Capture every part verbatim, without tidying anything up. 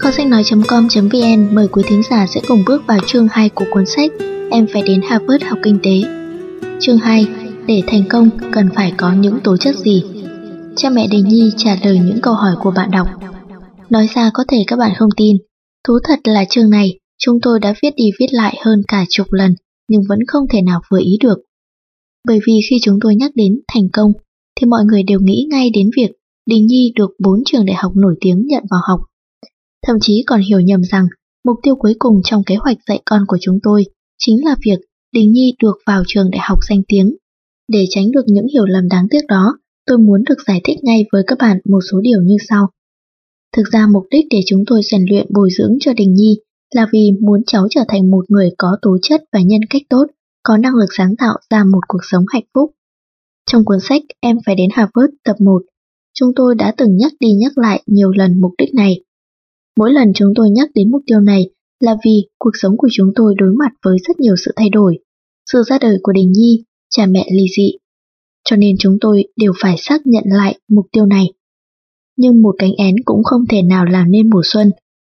Kho sách nói chấm com chấm vn mời quý thính giả sẽ cùng bước vào chương hai của cuốn sách Em phải đến Harvard học kinh tế. Chương hai. Để thành công cần phải có những tố chất gì? Cha mẹ Đình Nhi trả lời những câu hỏi của bạn đọc. Nói ra có thể các bạn không tin, thú thật là chương này chúng tôi đã viết đi viết lại hơn cả chục lần nhưng vẫn không thể nào vừa ý được. Bởi vì khi chúng tôi nhắc đến thành công thì mọi người đều nghĩ ngay đến việc Đình Nhi được bốn trường đại học nổi tiếng nhận vào học. Thậm chí còn hiểu nhầm rằng mục tiêu cuối cùng trong kế hoạch dạy con của chúng tôi chính là việc Đình Nhi được vào trường đại học danh tiếng. Để tránh được những hiểu lầm đáng tiếc đó, tôi muốn được giải thích ngay với các bạn một số điều như sau. Thực ra mục đích để chúng tôi rèn luyện bồi dưỡng cho Đình Nhi là vì muốn cháu trở thành một người có tố chất và nhân cách tốt, có năng lực sáng tạo ra một cuộc sống hạnh phúc. Trong cuốn sách Em phải đến Harvard tập một, chúng tôi đã từng nhắc đi nhắc lại nhiều lần mục đích này. Mỗi lần chúng tôi nhắc đến mục tiêu này là vì cuộc sống của chúng tôi đối mặt với rất nhiều sự thay đổi, sự ra đời của Đình Nhi, cha mẹ ly dị. Cho nên chúng tôi đều phải xác nhận lại mục tiêu này. Nhưng một cánh én cũng không thể nào làm nên mùa xuân.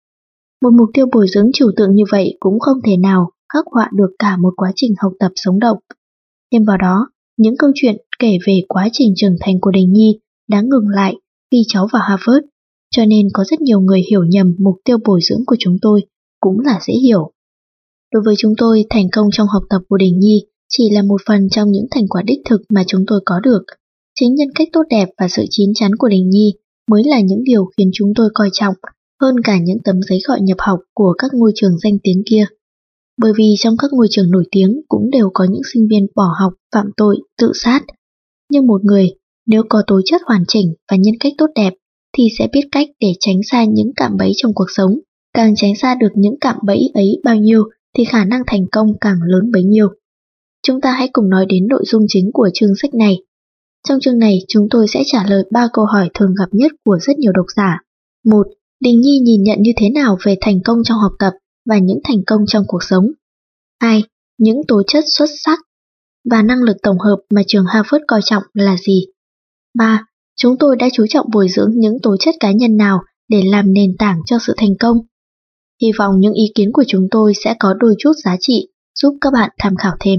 Một mục tiêu bồi dưỡng trừu tượng như vậy cũng không thể nào khắc họa được cả một quá trình học tập sống động. Thêm vào đó, những câu chuyện kể về quá trình trưởng thành của Đình Nhi đã ngừng lại khi cháu vào Harvard, cho nên có rất nhiều người hiểu nhầm mục tiêu bồi dưỡng của chúng tôi cũng là dễ hiểu. Đối với chúng tôi, thành công trong học tập của Đình Nhi chỉ là một phần trong những thành quả đích thực mà chúng tôi có được. Chính nhân cách tốt đẹp và sự chín chắn của Đình Nhi mới là những điều khiến chúng tôi coi trọng hơn cả những tấm giấy gọi nhập học của các ngôi trường danh tiếng kia. Bởi vì trong các ngôi trường nổi tiếng cũng đều có những sinh viên bỏ học, phạm tội, tự sát. Nhưng một người nếu có tố chất hoàn chỉnh và nhân cách tốt đẹp thì sẽ biết cách để tránh xa những cạm bẫy trong cuộc sống. Càng tránh xa được những cạm bẫy ấy bao nhiêu thì khả năng thành công càng lớn bấy nhiêu. Chúng ta hãy cùng nói đến nội dung chính của chương sách này. Trong chương này chúng tôi sẽ trả lời ba câu hỏi thường gặp nhất của rất nhiều độc giả. một. Đình Nhi nhìn nhận như thế nào về thành công trong học tập và những thành công trong cuộc sống? hai. Những tố chất xuất sắc và năng lực tổng hợp mà trường Harvard coi trọng là gì? ba. Chúng tôi đã chú trọng bồi dưỡng những tố chất cá nhân nào để làm nền tảng cho sự thành công? Hy vọng những ý kiến của chúng tôi sẽ có đôi chút giá trị giúp các bạn tham khảo thêm.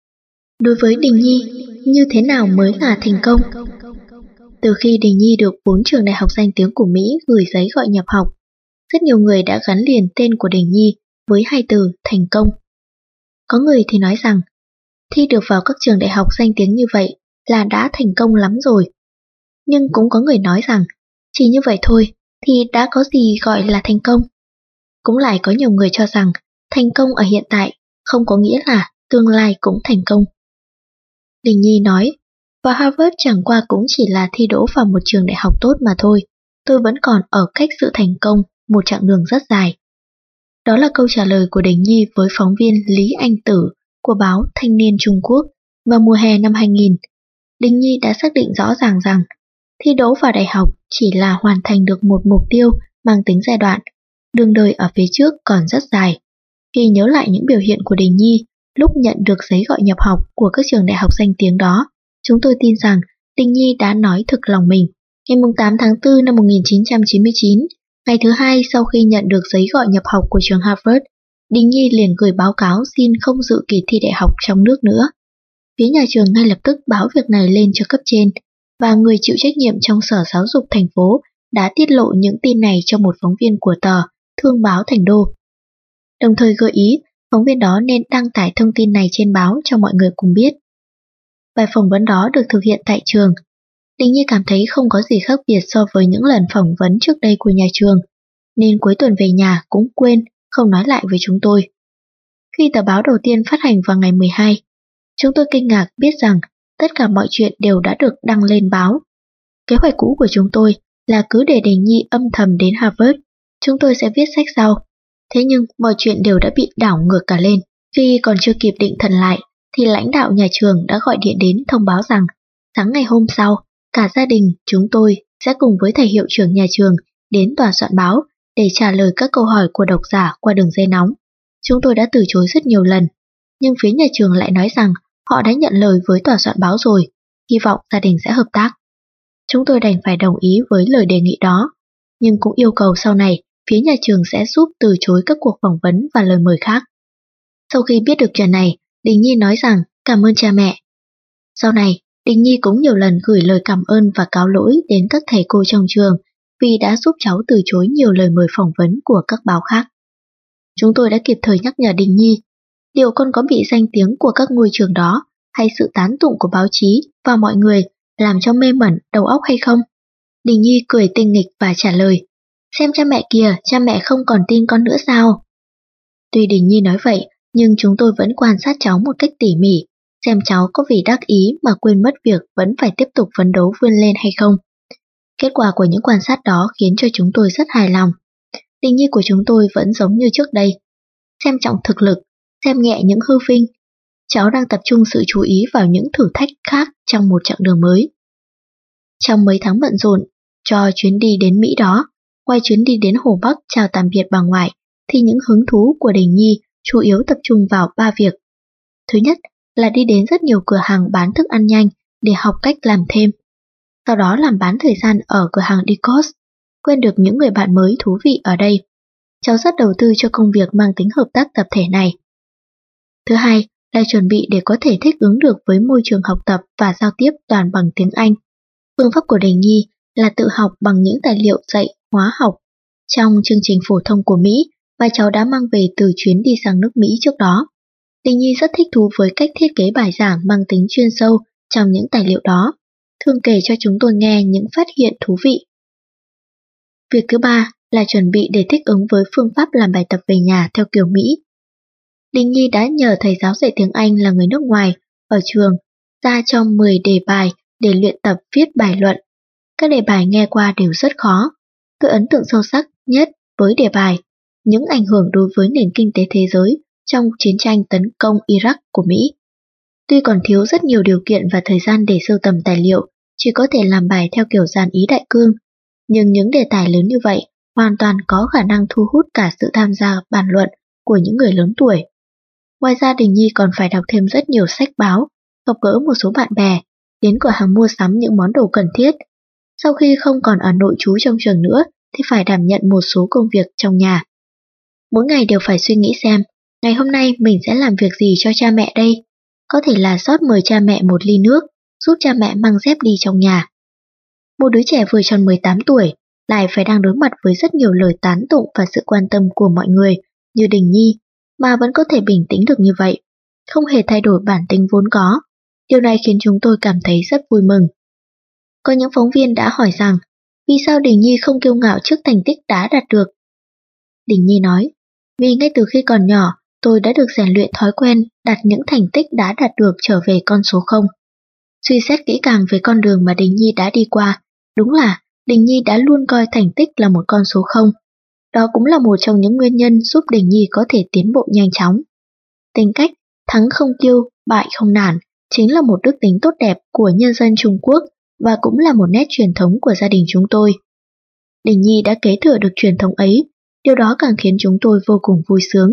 Đối với Đình Nhi, như thế nào mới là thành công? Từ khi Đình Nhi được bốn trường đại học danh tiếng của Mỹ gửi giấy gọi nhập học, rất nhiều người đã gắn liền tên của Đình Nhi với hai từ thành công. Có người thì nói rằng, thi được vào các trường đại học danh tiếng như vậy là đã thành công lắm rồi. Nhưng cũng có người nói rằng, chỉ như vậy thôi thì đã có gì gọi là thành công. Cũng lại có nhiều người cho rằng, thành công ở hiện tại không có nghĩa là tương lai cũng thành công. Đình Nhi nói, vào Harvard chẳng qua cũng chỉ là thi đỗ vào một trường đại học tốt mà thôi, tôi vẫn còn ở cách sự thành công một chặng đường rất dài. Đó là câu trả lời của Đình Nhi với phóng viên Lý Anh Tử của báo Thanh niên Trung Quốc vào mùa hè năm hai nghìn. Đình Nhi đã xác định rõ ràng rằng thi đỗ vào đại học chỉ là hoàn thành được một mục tiêu mang tính giai đoạn, đường đời ở phía trước còn rất dài. Khi nhớ lại những biểu hiện của Đình Nhi lúc nhận được giấy gọi nhập học của các trường đại học danh tiếng đó, chúng tôi tin rằng Đình Nhi đã nói thực lòng mình. Ngày tám tháng tư năm một nghìn chín trăm chín mươi chín, ngày thứ hai sau khi nhận được giấy gọi nhập học của trường Harvard, Đình Nhi liền gửi báo cáo xin không dự kỳ thi đại học trong nước nữa. Phía nhà trường ngay lập tức báo việc này lên cho cấp trên, và người chịu trách nhiệm trong Sở Giáo dục thành phố đã tiết lộ những tin này cho một phóng viên của tờ Thương báo Thành Đô. Đồng thời gợi ý phóng viên đó nên đăng tải thông tin này trên báo cho mọi người cùng biết. Bài phỏng vấn đó được thực hiện tại trường. Đình Nhi cảm thấy không có gì khác biệt so với những lần phỏng vấn trước đây của nhà trường, nên cuối tuần về nhà cũng quên, không nói lại với chúng tôi. Khi tờ báo đầu tiên phát hành vào ngày mười hai, chúng tôi kinh ngạc biết rằng tất cả mọi chuyện đều đã được đăng lên báo. Kế hoạch cũ của chúng tôi là cứ để Đình Nhi âm thầm đến Harvard, chúng tôi sẽ viết sách sau. Thế nhưng mọi chuyện đều đã bị đảo ngược cả lên. Khi còn chưa kịp định thần lại, thì lãnh đạo nhà trường đã gọi điện đến thông báo rằng sáng ngày hôm sau, cả gia đình chúng tôi sẽ cùng với thầy hiệu trưởng nhà trường đến tòa soạn báo để trả lời các câu hỏi của độc giả qua đường dây nóng. Chúng tôi đã từ chối rất nhiều lần, nhưng phía nhà trường lại nói rằng họ đã nhận lời với tòa soạn báo rồi, hy vọng gia đình sẽ hợp tác. Chúng tôi đành phải đồng ý với lời đề nghị đó, nhưng cũng yêu cầu sau này phía nhà trường sẽ giúp từ chối các cuộc phỏng vấn và lời mời khác. Sau khi biết được chuyện này, Đình Nhi nói rằng cảm ơn cha mẹ. Sau này, Đình Nhi cũng nhiều lần gửi lời cảm ơn và cáo lỗi đến các thầy cô trong trường vì đã giúp cháu từ chối nhiều lời mời phỏng vấn của các báo khác. Chúng tôi đã kịp thời nhắc nhở Đình Nhi, liệu con có bị danh tiếng của các ngôi trường đó hay sự tán tụng của báo chí và mọi người làm cho mê mẩn đầu óc hay không? Đình Nhi cười tinh nghịch và trả lời, xem cha mẹ kìa, cha mẹ không còn tin con nữa sao? Tuy Đình Nhi nói vậy, nhưng chúng tôi vẫn quan sát cháu một cách tỉ mỉ, xem cháu có vì đắc ý mà quên mất việc vẫn phải tiếp tục phấn đấu vươn lên hay không. Kết quả của những quan sát đó khiến cho chúng tôi rất hài lòng. Đình Nhi của chúng tôi vẫn giống như trước đây, xem trọng thực lực, xem nhẹ những hư vinh. Cháu đang tập trung sự chú ý vào những thử thách khác trong một chặng đường mới. Trong mấy tháng bận rộn cho chuyến đi đến Mỹ đó, ngoài chuyến đi đến Hồ Bắc chào tạm biệt bà ngoại, thì những hứng thú của Đình Nhi chủ yếu tập trung vào ba việc. Thứ nhất là đi đến rất nhiều cửa hàng bán thức ăn nhanh để học cách làm thêm. Sau đó làm bán thời gian ở cửa hàng Dicos, quen được những người bạn mới thú vị ở đây. Cháu rất đầu tư cho công việc mang tính hợp tác tập thể này. Thứ hai là chuẩn bị để có thể thích ứng được với môi trường học tập và giao tiếp toàn bằng tiếng Anh. Phương pháp của Đình Nhi là tự học bằng những tài liệu dạy hóa học trong chương trình phổ thông của Mỹ và cháu đã mang về từ chuyến đi sang nước Mỹ trước đó. Đình Nhi rất thích thú với cách thiết kế bài giảng mang tính chuyên sâu trong những tài liệu đó, thường kể cho chúng tôi nghe những phát hiện thú vị. Việc thứ ba là chuẩn bị để thích ứng với phương pháp làm bài tập về nhà theo kiểu Mỹ. Đình Nhi đã nhờ thầy giáo dạy tiếng Anh là người nước ngoài ở trường ra cho mười đề bài để luyện tập viết bài luận. Các đề bài nghe qua đều rất khó. Tôi ấn tượng sâu sắc nhất với đề bài những ảnh hưởng đối với nền kinh tế thế giới trong chiến tranh tấn công Iraq của Mỹ. Tuy còn thiếu rất nhiều điều kiện và thời gian để sưu tầm tài liệu, chỉ có thể làm bài theo kiểu dàn ý đại cương, nhưng những đề tài lớn như vậy hoàn toàn có khả năng thu hút cả sự tham gia bàn luận của những người lớn tuổi. Ngoài ra Đình Nhi còn phải đọc thêm rất nhiều sách báo, gặp gỡ một số bạn bè, đến cửa hàng mua sắm những món đồ cần thiết. Sau khi không còn ở nội trú trong trường nữa thì phải đảm nhận một số công việc trong nhà. Mỗi ngày đều phải suy nghĩ xem, ngày hôm nay mình sẽ làm việc gì cho cha mẹ đây? Có thể là xót mời cha mẹ một ly nước, giúp cha mẹ mang dép đi trong nhà. Một đứa trẻ vừa tròn mười tám tuổi lại phải đang đối mặt với rất nhiều lời tán tụng và sự quan tâm của mọi người như Đình Nhi, mà vẫn có thể bình tĩnh được như vậy, không hề thay đổi bản tính vốn có. Điều này khiến chúng tôi cảm thấy rất vui mừng. Có những phóng viên đã hỏi rằng, vì sao Đình Nhi không kiêu ngạo trước thành tích đã đạt được? Đình Nhi nói, vì ngay từ khi còn nhỏ, tôi đã được rèn luyện thói quen đặt những thành tích đã đạt được trở về con số không. Suy xét kỹ càng về con đường mà Đình Nhi đã đi qua, đúng là Đình Nhi đã luôn coi thành tích là một con số không. Đó cũng là một trong những nguyên nhân giúp Đình Nhi có thể tiến bộ nhanh chóng. Tính cách thắng không kiêu, bại không nản chính là một đức tính tốt đẹp của nhân dân Trung Quốc và cũng là một nét truyền thống của gia đình chúng tôi. Đình Nhi đã kế thừa được truyền thống ấy, điều đó càng khiến chúng tôi vô cùng vui sướng.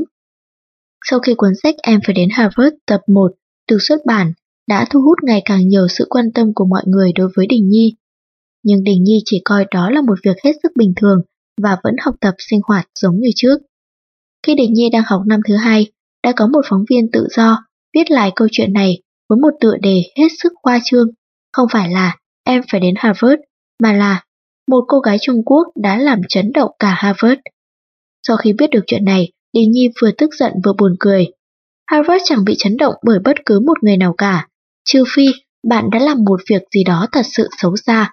Sau khi cuốn sách Em phải đến Harvard tập một được xuất bản, đã thu hút ngày càng nhiều sự quan tâm của mọi người đối với Đình Nhi. Nhưng Đình Nhi chỉ coi đó là một việc hết sức bình thường và vẫn học tập sinh hoạt giống như trước. Khi Đình Nhi đang học năm thứ hai, đã có một phóng viên tự do viết lại câu chuyện này với một tựa đề hết sức khoa trương, không phải là Em phải đến Harvard, mà là một cô gái Trung Quốc đã làm chấn động cả Harvard. Sau khi biết được chuyện này, Đình Nhi vừa tức giận vừa buồn cười. Harvard chẳng bị chấn động bởi bất cứ một người nào cả, trừ phi bạn đã làm một việc gì đó thật sự xấu xa.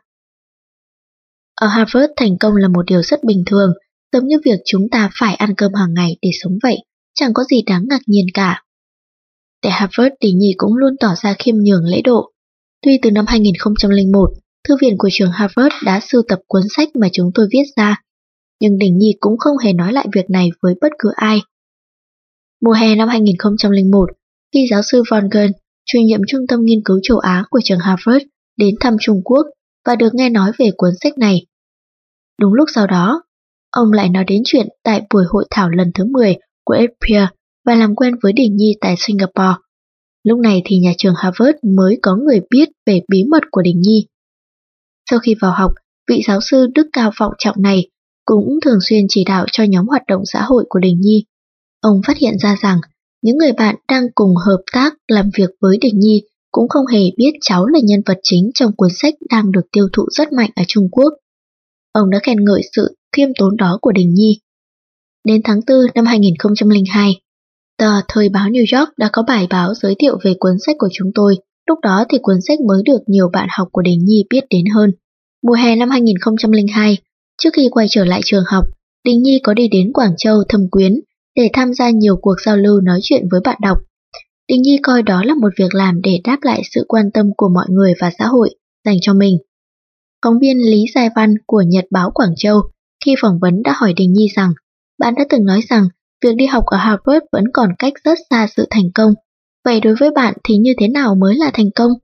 Ở Harvard, thành công là một điều rất bình thường, giống như việc chúng ta phải ăn cơm hàng ngày để sống vậy, chẳng có gì đáng ngạc nhiên cả. Tại Harvard, Đình Nhi cũng luôn tỏ ra khiêm nhường lễ độ. Tuy từ năm hai nghìn không trăm lẻ một, thư viện của trường Harvard đã sưu tập cuốn sách mà chúng tôi viết ra, nhưng Đình Nhi cũng không hề nói lại việc này với bất cứ ai. Mùa hè năm hai nghìn không trăm lẻ một, khi giáo sư Von Gun, chủ nhiệm trung tâm nghiên cứu châu Á của trường Harvard, đến thăm Trung Quốc và được nghe nói về cuốn sách này. Đúng lúc sau đó, ông lại nói đến chuyện tại buổi hội thảo lần thứ mười của Apeer và làm quen với Đình Nhi tại Singapore. Lúc này thì nhà trường Harvard mới có người biết về bí mật của Đình Nhi. Sau khi vào học, vị giáo sư đức cao vọng trọng này cũng thường xuyên chỉ đạo cho nhóm hoạt động xã hội của Đình Nhi. Ông phát hiện ra rằng những người bạn đang cùng hợp tác làm việc với Đình Nhi cũng không hề biết cháu là nhân vật chính trong cuốn sách đang được tiêu thụ rất mạnh ở Trung Quốc. Ông đã khen ngợi sự khiêm tốn đó của Đình Nhi. Đến tháng tư năm hai nghìn không trăm lẻ hai, tờ Thời báo New York đã có bài báo giới thiệu về cuốn sách của chúng tôi. Lúc đó thì cuốn sách mới được nhiều bạn học của Đình Nhi biết đến hơn. Mùa hè năm hai nghìn không trăm lẻ hai, trước khi quay trở lại trường học, Đình Nhi có đi đến Quảng Châu thăm Quyến để tham gia nhiều cuộc giao lưu nói chuyện với bạn đọc. Đình Nhi coi đó là một việc làm để đáp lại sự quan tâm của mọi người và xã hội dành cho mình. Phóng viên Lý Giai Văn của Nhật báo Quảng Châu khi phỏng vấn đã hỏi Đình Nhi rằng bạn đã từng nói rằng việc đi học ở Harvard vẫn còn cách rất xa sự thành công. Vậy đối với bạn thì như thế nào mới là thành công?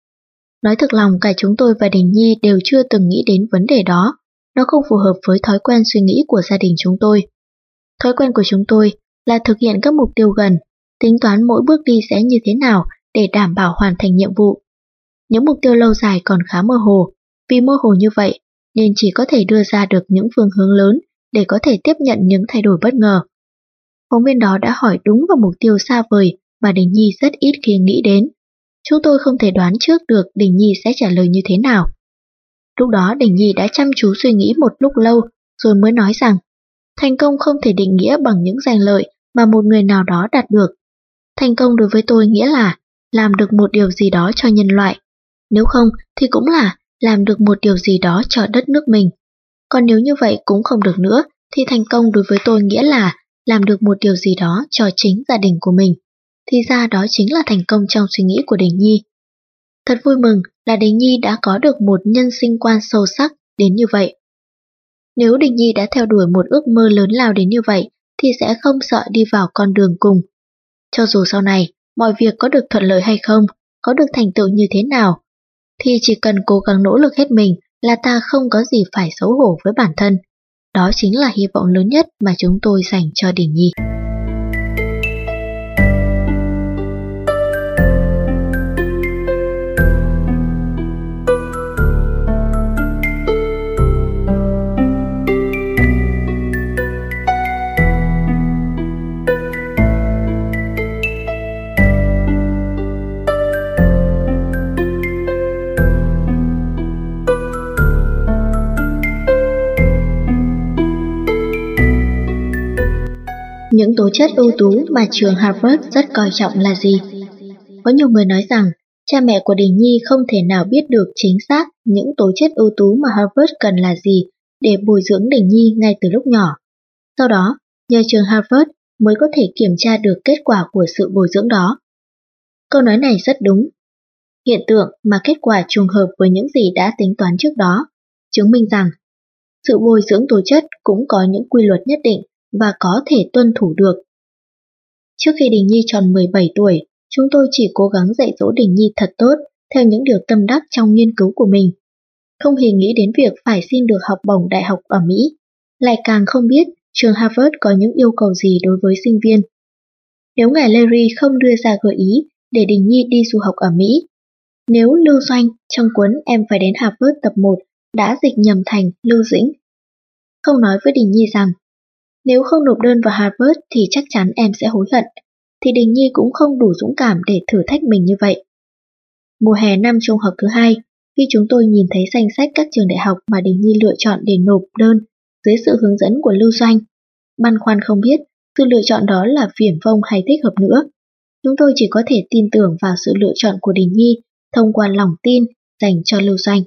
Nói thực lòng, cả chúng tôi và Đình Nhi đều chưa từng nghĩ đến vấn đề đó. Nó không phù hợp với thói quen suy nghĩ của gia đình chúng tôi. Thói quen của chúng tôi là thực hiện các mục tiêu gần, tính toán mỗi bước đi sẽ như thế nào để đảm bảo hoàn thành nhiệm vụ. Những mục tiêu lâu dài còn khá mơ hồ, vì mơ hồ như vậy nên chỉ có thể đưa ra được những phương hướng lớn để có thể tiếp nhận những thay đổi bất ngờ. Phóng viên đó đã hỏi đúng vào mục tiêu xa vời mà Đình Nhi rất ít khi nghĩ đến. Chúng tôi không thể đoán trước được Đình Nhi sẽ trả lời như thế nào. Lúc đó Đình Nhi đã chăm chú suy nghĩ một lúc lâu rồi mới nói rằng thành công không thể định nghĩa bằng những giành lợi mà một người nào đó đạt được. Thành công đối với tôi nghĩa là làm được một điều gì đó cho nhân loại. Nếu không thì cũng là làm được một điều gì đó cho đất nước mình. Còn nếu như vậy cũng không được nữa thì thành công đối với tôi nghĩa là làm được một điều gì đó cho chính gia đình của mình. Thì ra đó chính là thành công trong suy nghĩ của Đình Nhi. Thật vui mừng là Đình Nhi đã có được một nhân sinh quan sâu sắc đến như vậy. Nếu Đình Nhi đã theo đuổi một ước mơ lớn lao đến như vậy thì sẽ không sợ đi vào con đường cùng. Cho dù sau này mọi việc có được thuận lợi hay không, có được thành tựu như thế nào, thì chỉ cần cố gắng nỗ lực hết mình là ta không có gì phải xấu hổ với bản thân. Đó chính là hy vọng lớn nhất mà chúng tôi dành cho Đình Nhi. Những tố chất ưu tú mà trường Harvard rất coi trọng là gì? Có nhiều người nói rằng cha mẹ của Đình Nhi không thể nào biết được chính xác những tố chất ưu tú mà Harvard cần là gì để bồi dưỡng Đình Nhi ngay từ lúc nhỏ. Sau đó, nhờ trường Harvard mới có thể kiểm tra được kết quả của sự bồi dưỡng đó. Câu nói này rất đúng. Hiện tượng mà kết quả trùng hợp với những gì đã tính toán trước đó, chứng minh rằng sự bồi dưỡng tố chất cũng có những quy luật nhất định và có thể tuân thủ được. Trước khi Đình Nhi tròn mười bảy tuổi, chúng tôi chỉ cố gắng dạy dỗ Đình Nhi thật tốt theo những điều tâm đắc trong nghiên cứu của mình. Không hề nghĩ đến việc phải xin được học bổng đại học ở Mỹ, lại càng không biết trường Harvard có những yêu cầu gì đối với sinh viên. Nếu ngài Larry không đưa ra gợi ý để Đình Nhi đi du học ở Mỹ, nếu Lưu Doanh trong cuốn Em phải đến Harvard tập một đã dịch nhầm thành Lưu Dĩnh, không nói với Đình Nhi rằng nếu không nộp đơn vào Harvard thì chắc chắn em sẽ hối hận, thì Đình Nhi cũng không đủ dũng cảm để thử thách mình như vậy. Mùa hè năm trung học thứ hai, khi chúng tôi nhìn thấy danh sách các trường đại học mà Đình Nhi lựa chọn để nộp đơn dưới sự hướng dẫn của Lưu Doanh, băn khoăn không biết sự lựa chọn đó là viển vông hay thích hợp nữa. Chúng tôi chỉ có thể tin tưởng vào sự lựa chọn của Đình Nhi thông qua lòng tin dành cho Lưu Doanh.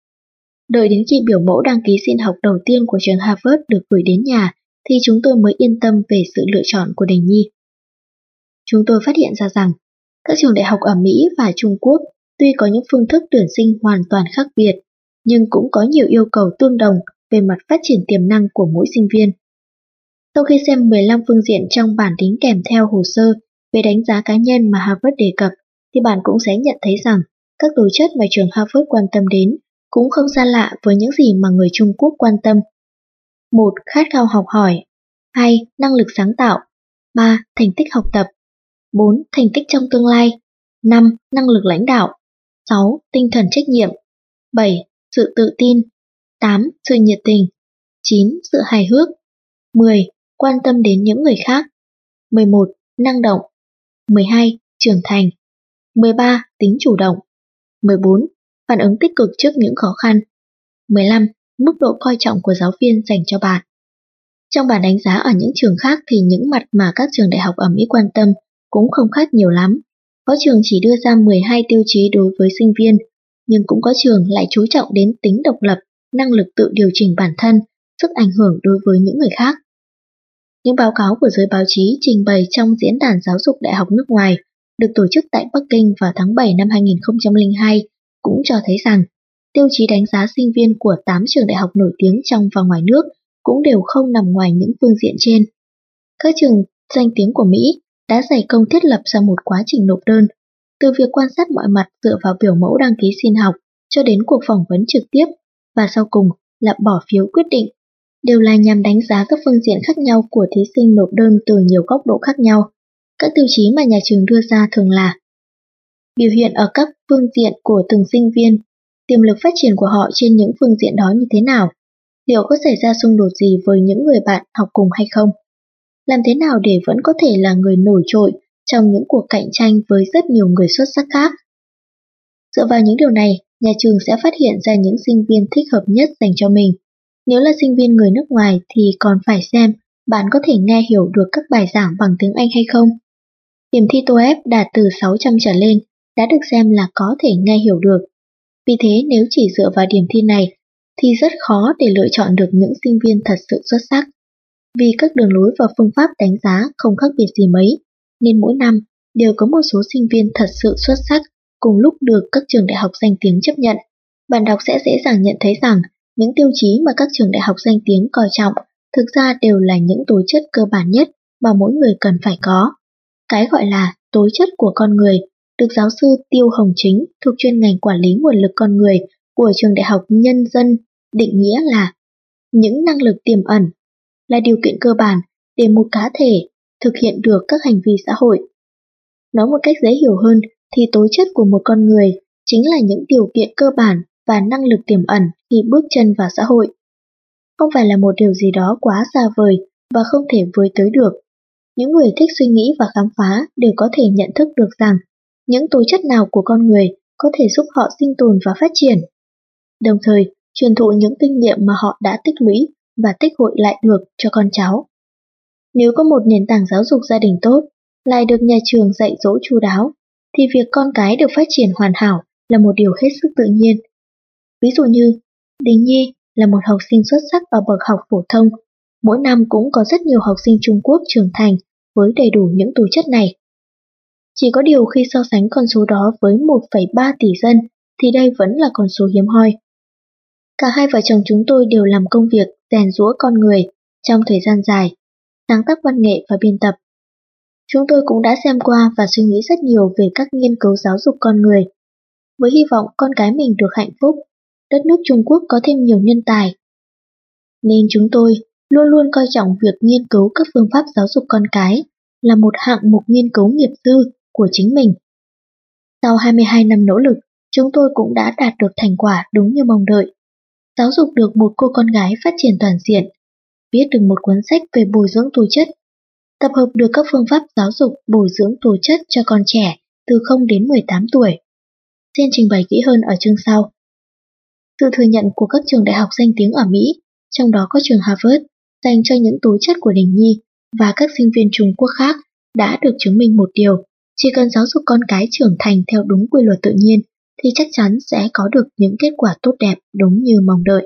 Đợi đến khi biểu mẫu đăng ký xin học đầu tiên của trường Harvard được gửi đến nhà, thì chúng tôi mới yên tâm về sự lựa chọn của Đình Nhi. Chúng tôi phát hiện ra rằng các trường đại học ở Mỹ và Trung Quốc tuy có những phương thức tuyển sinh hoàn toàn khác biệt, nhưng cũng có nhiều yêu cầu tương đồng về mặt phát triển tiềm năng của mỗi sinh viên. Sau khi xem mười lăm phương diện trong bản đính kèm theo hồ sơ về đánh giá cá nhân mà Harvard đề cập, thì bạn cũng sẽ nhận thấy rằng các tố chất mà trường Harvard quan tâm đến cũng không xa lạ với những gì mà người Trung Quốc quan tâm. một. Khát khao học hỏi. hai. Năng lực sáng tạo. ba. Thành tích học tập. bốn. Thành tích trong tương lai. năm. Năng lực lãnh đạo. sáu. Tinh thần trách nhiệm. bảy. Sự tự tin. tám. Sự nhiệt tình. chín. Sự hài hước. mười. Quan tâm đến những người khác. mười một. Năng động. mười hai. Trưởng thành. mười ba. Tính chủ động. mười bốn. Phản ứng tích cực trước những khó khăn. mười lăm. Mức độ coi trọng của giáo viên dành cho bạn. Trong bản đánh giá ở những trường khác thì những mặt mà các trường đại học ở Mỹ quan tâm cũng không khác nhiều lắm. Có trường chỉ đưa ra mười hai tiêu chí đối với sinh viên, nhưng cũng có trường lại chú trọng đến tính độc lập, năng lực tự điều chỉnh bản thân, sức ảnh hưởng đối với những người khác. Những báo cáo của giới báo chí trình bày trong Diễn đàn Giáo dục Đại học nước ngoài được tổ chức tại Bắc Kinh vào tháng bảy năm hai nghìn không trăm lẻ hai cũng cho thấy rằng tiêu chí đánh giá sinh viên của tám trường đại học nổi tiếng trong và ngoài nước cũng đều không nằm ngoài những phương diện trên. Các trường danh tiếng của Mỹ đã dày công thiết lập ra một quá trình nộp đơn, từ việc quan sát mọi mặt dựa vào biểu mẫu đăng ký xin học cho đến cuộc phỏng vấn trực tiếp và sau cùng là bỏ phiếu quyết định, đều là nhằm đánh giá các phương diện khác nhau của thí sinh nộp đơn từ nhiều góc độ khác nhau. Các tiêu chí mà nhà trường đưa ra thường là biểu hiện ở các phương diện của từng sinh viên, tiềm lực phát triển của họ trên những phương diện đó như thế nào, liệu có xảy ra xung đột gì với những người bạn học cùng hay không, làm thế nào để vẫn có thể là người nổi trội trong những cuộc cạnh tranh với rất nhiều người xuất sắc khác. Dựa vào những điều này, nhà trường sẽ phát hiện ra những sinh viên thích hợp nhất dành cho mình. Nếu là sinh viên người nước ngoài thì còn phải xem bạn có thể nghe hiểu được các bài giảng bằng tiếng Anh hay không. Điểm thi tô ép đạt từ sáu trăm trở lên đã được xem là có thể nghe hiểu được. Vì thế nếu chỉ dựa vào điểm thi này thì rất khó để lựa chọn được những sinh viên thật sự xuất sắc. Vì các đường lối và phương pháp đánh giá không khác biệt gì mấy, nên mỗi năm đều có một số sinh viên thật sự xuất sắc cùng lúc được các trường đại học danh tiếng chấp nhận. Bạn đọc sẽ dễ dàng nhận thấy rằng những tiêu chí mà các trường đại học danh tiếng coi trọng thực ra đều là những tố chất cơ bản nhất mà mỗi người cần phải có. Cái gọi là tố chất của con người được giáo sư Tiêu Hồng Chính thuộc chuyên ngành quản lý nguồn lực con người của trường Đại học Nhân dân định nghĩa là những năng lực tiềm ẩn, là điều kiện cơ bản để một cá thể thực hiện được các hành vi xã hội. Nói một cách dễ hiểu hơn thì tố chất của một con người chính là những điều kiện cơ bản và năng lực tiềm ẩn khi bước chân vào xã hội. Không phải là một điều gì đó quá xa vời và không thể với tới được. Những người thích suy nghĩ và khám phá đều có thể nhận thức được rằng những tố chất nào của con người có thể giúp họ sinh tồn và phát triển. Đồng thời, truyền thụ những kinh nghiệm mà họ đã tích lũy và tích hội lại được cho con cháu. Nếu có một nền tảng giáo dục gia đình tốt, lại được nhà trường dạy dỗ chu đáo, thì việc con cái được phát triển hoàn hảo là một điều hết sức tự nhiên. Ví dụ như, Đình Nhi là một học sinh xuất sắc ở bậc học phổ thông, mỗi năm cũng có rất nhiều học sinh Trung Quốc trưởng thành với đầy đủ những tố chất này. Chỉ có điều khi so sánh con số đó với một phẩy ba tỷ dân thì đây vẫn là con số hiếm hoi. Cả hai vợ chồng chúng tôi đều làm công việc rèn giũa con người trong thời gian dài, sáng tác văn nghệ và biên tập. Chúng tôi cũng đã xem qua và suy nghĩ rất nhiều về các nghiên cứu giáo dục con người, với hy vọng con cái mình được hạnh phúc, đất nước Trung Quốc có thêm nhiều nhân tài. Nên chúng tôi luôn luôn coi trọng việc nghiên cứu các phương pháp giáo dục con cái là một hạng mục nghiên cứu nghiệp dư của chính mình. Sau hai mươi hai năm nỗ lực, chúng tôi cũng đã đạt được thành quả đúng như mong đợi. Giáo dục được một cô con gái phát triển toàn diện, viết được một cuốn sách về bồi dưỡng tố chất, tập hợp được các phương pháp giáo dục bồi dưỡng tố chất cho con trẻ từ không đến mười tám tuổi. Xin trình bày kỹ hơn ở chương sau. Sự thừa nhận của các trường đại học danh tiếng ở Mỹ, trong đó có trường Harvard, dành cho những tố chất của Đình Nhi và các sinh viên Trung Quốc khác đã được chứng minh một điều, chỉ cần giáo dục con cái trưởng thành theo đúng quy luật tự nhiên thì chắc chắn sẽ có được những kết quả tốt đẹp đúng như mong đợi.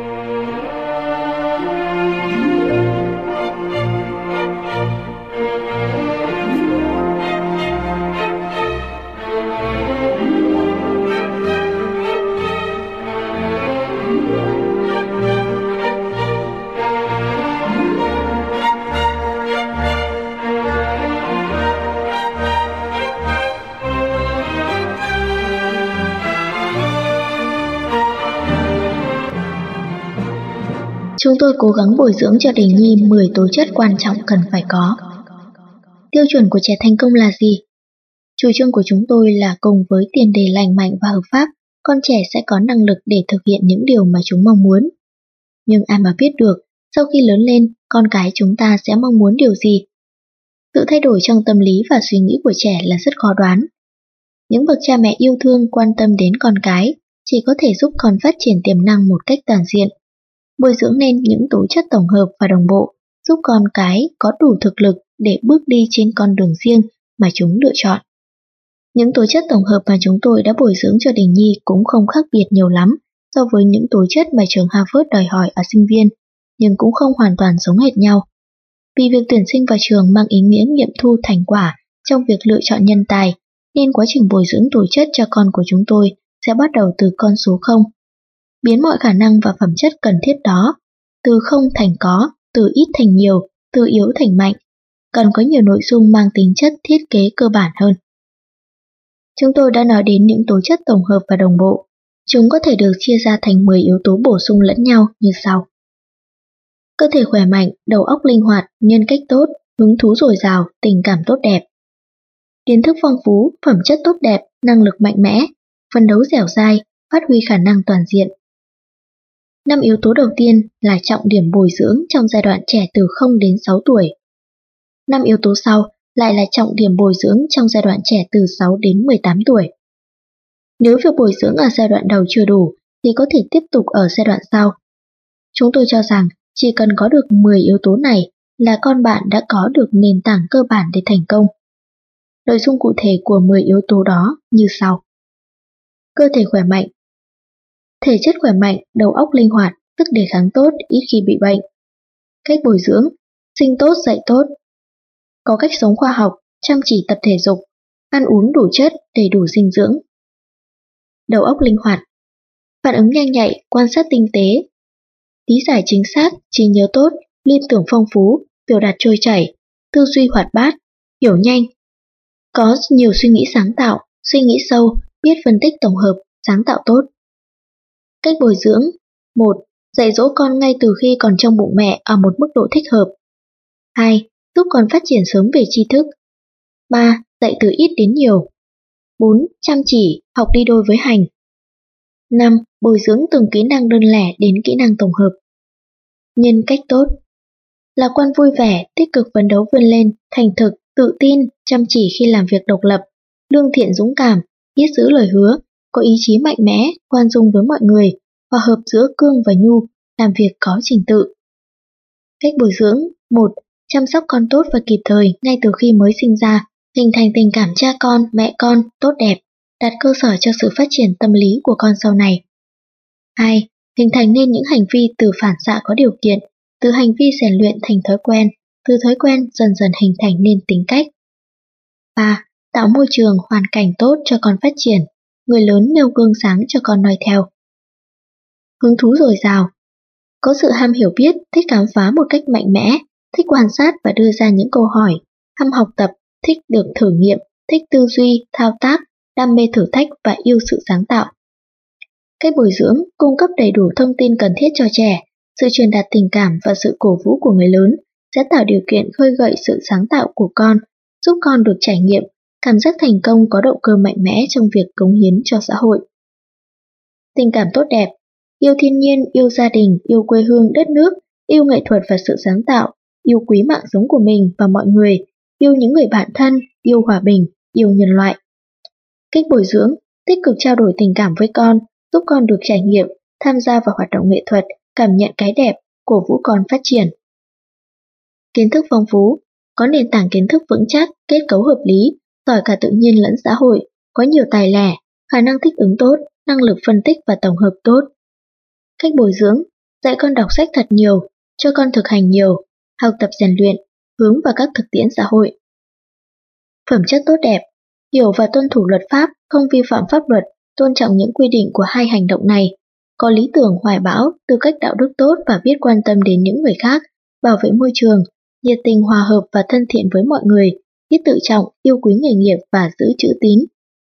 Chúng tôi cố gắng bồi dưỡng cho Đình Nhi mười tố chất quan trọng cần phải có. Tiêu chuẩn của trẻ thành công là gì? Chủ trương của chúng tôi là cùng với tiền đề lành mạnh và hợp pháp, con trẻ sẽ có năng lực để thực hiện những điều mà chúng mong muốn. nhưng ai mà biết được, sau khi lớn lên, con cái chúng ta sẽ mong muốn điều gì. Sự thay đổi trong tâm lý và suy nghĩ của trẻ là rất khó đoán. Những bậc cha mẹ yêu thương quan tâm đến con cái chỉ có thể giúp con phát triển tiềm năng một cách toàn diện, bồi dưỡng nên những tố chất tổng hợp và đồng bộ, giúp con cái có đủ thực lực để bước đi trên con đường riêng mà chúng lựa chọn. Những tố chất tổng hợp mà chúng tôi đã bồi dưỡng cho Đình Nhi cũng không khác biệt nhiều lắm so với những tố chất mà trường Harvard đòi hỏi ở sinh viên, nhưng cũng không hoàn toàn giống hệt nhau. Vì việc tuyển sinh vào trường mang ý nghĩa nghiệm thu thành quả trong việc lựa chọn nhân tài, nên quá trình bồi dưỡng tố chất cho con của chúng tôi sẽ bắt đầu từ con số không. Biến mọi khả năng và phẩm chất cần thiết đó, từ không thành có, từ ít thành nhiều, từ yếu thành mạnh, cần có nhiều nội dung mang tính chất thiết kế cơ bản hơn. Chúng tôi đã nói đến những tố chất tổng hợp và đồng bộ. Chúng có thể được chia ra thành mười yếu tố bổ sung lẫn nhau như sau. Cơ thể khỏe mạnh, đầu óc linh hoạt, nhân cách tốt, hứng thú dồi dào, tình cảm tốt đẹp. Kiến thức phong phú, phẩm chất tốt đẹp, năng lực mạnh mẽ, phấn đấu dẻo dai, phát huy khả năng toàn diện. Năm yếu tố đầu tiên là trọng điểm bồi dưỡng trong giai đoạn trẻ từ không đến sáu tuổi. Năm yếu tố sau lại là trọng điểm bồi dưỡng trong giai đoạn trẻ từ sáu đến mười tám tuổi. Nếu việc bồi dưỡng ở giai đoạn đầu chưa đủ thì có thể tiếp tục ở giai đoạn sau. Chúng tôi cho rằng chỉ cần có được mười yếu tố này là con bạn đã có được nền tảng cơ bản để thành công. Nội dung cụ thể của mười yếu tố đó như sau. Cơ thể khỏe mạnh. Thể chất khỏe mạnh, đầu óc linh hoạt, sức đề kháng tốt, ít khi bị bệnh. Cách bồi dưỡng, sinh tốt dạy tốt. Có cách sống khoa học, chăm chỉ tập thể dục, ăn uống đủ chất, đầy đủ dinh dưỡng. Đầu óc linh hoạt. Phản ứng nhanh nhạy, quan sát tinh tế. Lý giải chính xác, trí nhớ tốt, liên tưởng phong phú, biểu đạt trôi chảy, tư duy hoạt bát, hiểu nhanh. Có nhiều suy nghĩ sáng tạo, suy nghĩ sâu, biết phân tích tổng hợp, sáng tạo tốt. Cách bồi dưỡng. một. Dạy dỗ con ngay từ khi còn trong bụng mẹ ở một mức độ thích hợp. hai. Giúp con phát triển sớm về tri thức. ba. Dạy từ ít đến nhiều. bốn. Chăm chỉ, học đi đôi với hành. năm. Bồi dưỡng từng kỹ năng đơn lẻ đến kỹ năng tổng hợp. Nhân cách tốt. Lạc quan vui vẻ, tích cực phấn đấu vươn lên, thành thực, tự tin, chăm chỉ khi làm việc độc lập, lương thiện dũng cảm, biết giữ lời hứa, có ý chí mạnh mẽ, khoan dung với mọi người, hòa hợp giữa cương và nhu, làm việc có trình tự. Cách bồi dưỡng. một. Chăm sóc con tốt và kịp thời ngay từ khi mới sinh ra, hình thành tình cảm cha con, mẹ con tốt đẹp, đặt cơ sở cho sự phát triển tâm lý của con sau này. hai. Hình thành nên những hành vi từ phản xạ có điều kiện, từ hành vi rèn luyện thành thói quen, từ thói quen dần dần hình thành nên tính cách. ba. Tạo môi trường, hoàn cảnh tốt cho con phát triển, người lớn nêu gương sáng cho con noi theo. Hứng thú dồi dào. Có sự ham hiểu biết, thích khám phá một cách mạnh mẽ, thích quan sát và đưa ra những câu hỏi, ham học tập, thích được thử nghiệm, thích tư duy, thao tác, đam mê thử thách và yêu sự sáng tạo. Cách bồi dưỡng cung cấp đầy đủ thông tin cần thiết cho trẻ, sự truyền đạt tình cảm và sự cổ vũ của người lớn sẽ tạo điều kiện khơi gợi sự sáng tạo của con, giúp con được trải nghiệm, cảm giác thành công có động cơ mạnh mẽ trong việc cống hiến cho xã hội. Tình cảm tốt đẹp, yêu thiên nhiên, yêu gia đình, yêu quê hương, đất nước, yêu nghệ thuật và sự sáng tạo, yêu quý mạng sống của mình và mọi người, yêu những người bạn thân, yêu hòa bình, yêu nhân loại. Cách bồi dưỡng, tích cực trao đổi tình cảm với con, giúp con được trải nghiệm, tham gia vào hoạt động nghệ thuật, cảm nhận cái đẹp, cổ vũ con phát triển. Kiến thức phong phú, có nền tảng kiến thức vững chắc, kết cấu hợp lý, giỏi cả tự nhiên lẫn xã hội, có nhiều tài lẻ, khả năng thích ứng tốt, năng lực phân tích và tổng hợp tốt. Cách bồi dưỡng, dạy con đọc sách thật nhiều, cho con thực hành nhiều, học tập rèn luyện, hướng vào các thực tiễn xã hội. Phẩm chất tốt đẹp, hiểu và tuân thủ luật pháp, không vi phạm pháp luật, tôn trọng những quy định của hai hành động này, có lý tưởng hoài bão, tư cách đạo đức tốt và biết quan tâm đến những người khác, bảo vệ môi trường, nhiệt tình hòa hợp và thân thiện với mọi người, biết tự trọng, yêu quý nghề nghiệp và giữ chữ tín.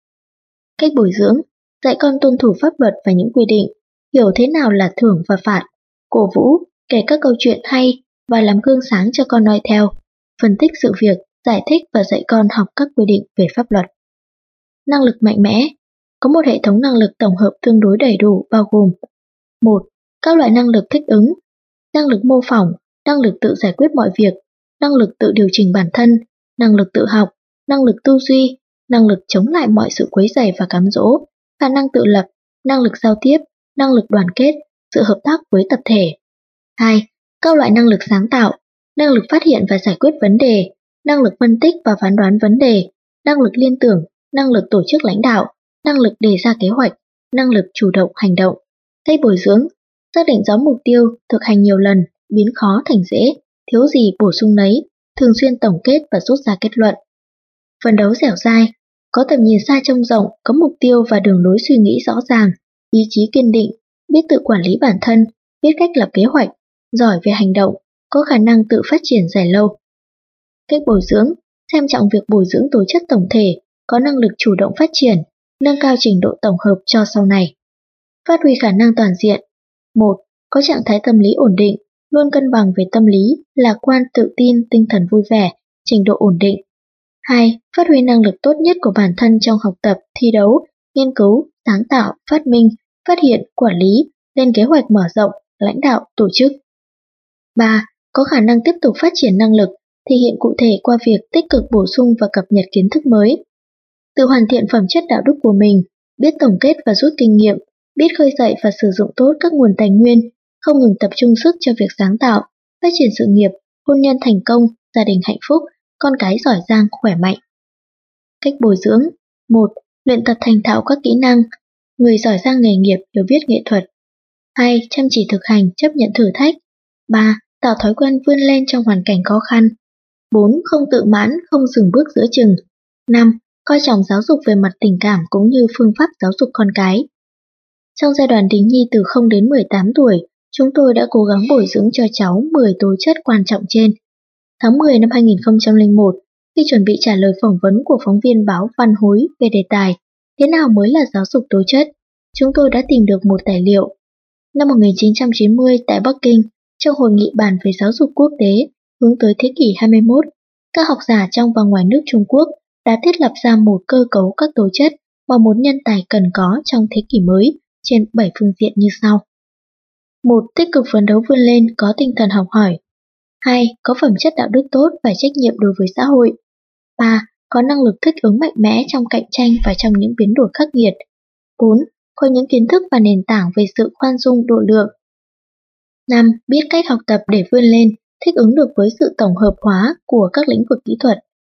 Cách bồi dưỡng, dạy con tuân thủ pháp luật và những quy định, hiểu thế nào là thưởng và phạt, cổ vũ, kể các câu chuyện hay và làm gương sáng cho con noi theo, phân tích sự việc, giải thích và dạy con học các quy định về pháp luật. Năng lực mạnh mẽ, có một hệ thống năng lực tổng hợp tương đối đầy đủ bao gồm một. Các loại năng lực thích ứng, năng lực mô phỏng, năng lực tự giải quyết mọi việc, năng lực tự điều chỉnh bản thân, năng lực tự học, năng lực tư duy, năng lực chống lại mọi sự quấy rầy và cám dỗ, khả năng tự lập, năng lực giao tiếp, năng lực đoàn kết, sự hợp tác với tập thể. hai. Các loại năng lực sáng tạo, năng lực phát hiện và giải quyết vấn đề, năng lực phân tích và phán đoán vấn đề, năng lực liên tưởng, năng lực tổ chức lãnh đạo, năng lực đề ra kế hoạch, năng lực chủ động hành động. Cách bồi dưỡng, xác định rõ mục tiêu, thực hành nhiều lần, biến khó thành dễ, thiếu gì bổ sung nấy, thường xuyên tổng kết và rút ra kết luận. Phấn đấu dẻo dai, có tầm nhìn xa trông rộng, có mục tiêu và đường lối suy nghĩ rõ ràng, ý chí kiên định, biết tự quản lý bản thân, biết cách lập kế hoạch, giỏi về hành động, có khả năng tự phát triển dài lâu. Cách bồi dưỡng, xem trọng việc bồi dưỡng tố chất tổng thể, có năng lực chủ động phát triển, nâng cao trình độ tổng hợp cho sau này. Phát huy khả năng toàn diện. một. Có trạng thái tâm lý ổn định, luôn cân bằng về tâm lý, lạc quan, tự tin, tinh thần vui vẻ, trình độ ổn định. hai. Phát huy năng lực tốt nhất của bản thân trong học tập, thi đấu, nghiên cứu, sáng tạo, phát minh, phát hiện, quản lý, lên kế hoạch mở rộng, lãnh đạo, tổ chức. ba. Có khả năng tiếp tục phát triển năng lực, thể hiện cụ thể qua việc tích cực bổ sung và cập nhật kiến thức mới. Tự hoàn thiện phẩm chất đạo đức của mình, biết tổng kết và rút kinh nghiệm, biết khơi dậy và sử dụng tốt các nguồn tài nguyên, không ngừng tập trung sức cho việc sáng tạo, phát triển sự nghiệp, hôn nhân thành công, gia đình hạnh phúc, con cái giỏi giang, khỏe mạnh. Cách bồi dưỡng. một. Luyện tập thành thạo các kỹ năng, người giỏi giang nghề nghiệp, hiểu biết nghệ thuật. hai. Chăm chỉ thực hành, chấp nhận thử thách. ba. Tạo thói quen vươn lên trong hoàn cảnh khó khăn. bốn. Không tự mãn, không dừng bước giữa chừng. năm. Coi trọng giáo dục về mặt tình cảm cũng như phương pháp giáo dục con cái. Trong giai đoạn Đính Nhi từ không đến mười tám tuổi, chúng tôi đã cố gắng bồi dưỡng cho cháu mười tố chất quan trọng trên. Tháng mười năm hai nghìn không trăm lẻ một, khi chuẩn bị trả lời phỏng vấn của phóng viên báo Văn Hối về đề tài thế nào mới là giáo dục tố chất, chúng tôi đã tìm được một tài liệu. Năm một nghìn chín trăm chín mươi tại Bắc Kinh, trong hội nghị bàn về giáo dục quốc tế hướng tới thế kỷ hai mươi mốt, các học giả trong và ngoài nước Trung Quốc đã thiết lập ra một cơ cấu các tố chất mà một nhân tài cần có trong thế kỷ mới trên bảy phương diện như sau. một. Tích cực phấn đấu vươn lên, có tinh thần học hỏi. hai. Có phẩm chất đạo đức tốt và trách nhiệm đối với xã hội. ba. Có năng lực thích ứng mạnh mẽ trong cạnh tranh và trong những biến đổi khắc nghiệt. bốn. Có những kiến thức và nền tảng về sự khoan dung độ lượng. năm. Biết cách học tập để vươn lên, thích ứng được với sự tổng hợp hóa của các lĩnh vực kỹ thuật.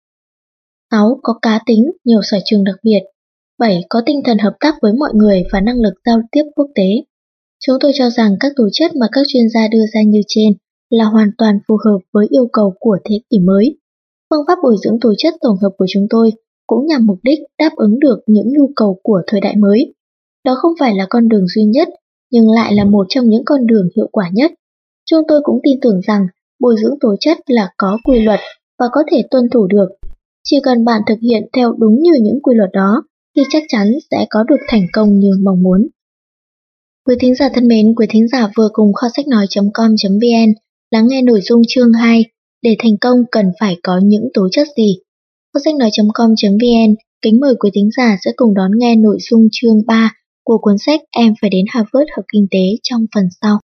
sáu. Có cá tính, nhiều sở trường đặc biệt. bảy. Có tinh thần hợp tác với mọi người và năng lực giao tiếp quốc tế. Chúng tôi cho rằng các tố chất mà các chuyên gia đưa ra như trên là hoàn toàn phù hợp với yêu cầu của thế kỷ mới. Phương pháp bồi dưỡng tố chất tổng hợp của chúng tôi cũng nhằm mục đích đáp ứng được những nhu cầu của thời đại mới. Đó không phải là con đường duy nhất, nhưng lại là một trong những con đường hiệu quả nhất. Chúng tôi cũng tin tưởng rằng bồi dưỡng tố chất là có quy luật và có thể tuân thủ được. Chỉ cần bạn thực hiện theo đúng như những quy luật đó, thì chắc chắn sẽ có được thành công như mong muốn. Quý thính giả thân mến, quý thính giả vừa cùng kho sách nói chấm com chấm vn lắng nghe nội dung chương hai, để thành công cần phải có những tố chất gì. Kho sách nói chấm com chấm vn kính mời quý thính giả sẽ cùng đón nghe nội dung chương ba của cuốn sách Em phải đến Harvard học kinh tế trong phần sau.